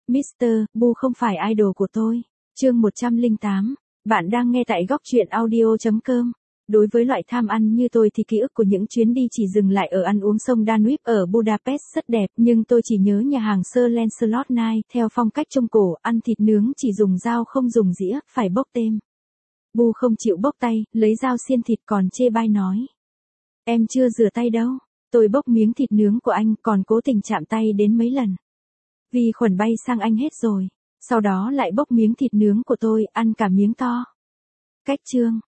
Mr. Bu không phải idol của tôi. Chương 108. Bạn đang nghe tại góc truyện audio.com. Đối với loại tham ăn như tôi thì ký ức của những chuyến đi chỉ dừng lại ở ăn uống sông Danube ở Budapest rất đẹp, nhưng tôi chỉ nhớ nhà hàng Sir Lancelot Knight theo phong cách Trung Cổ, ăn thịt nướng chỉ dùng dao không dùng dĩa, phải bốc tem. Bu không chịu bốc tay, lấy dao xiên thịt còn chê bai nói. Em chưa rửa tay đâu. Tôi bốc miếng thịt nướng của anh còn cố tình chạm tay đến mấy lần. Vi khuẩn bay sang anh hết rồi. Sau đó lại bốc miếng thịt nướng của tôi, ăn cả miếng to. Cách chương.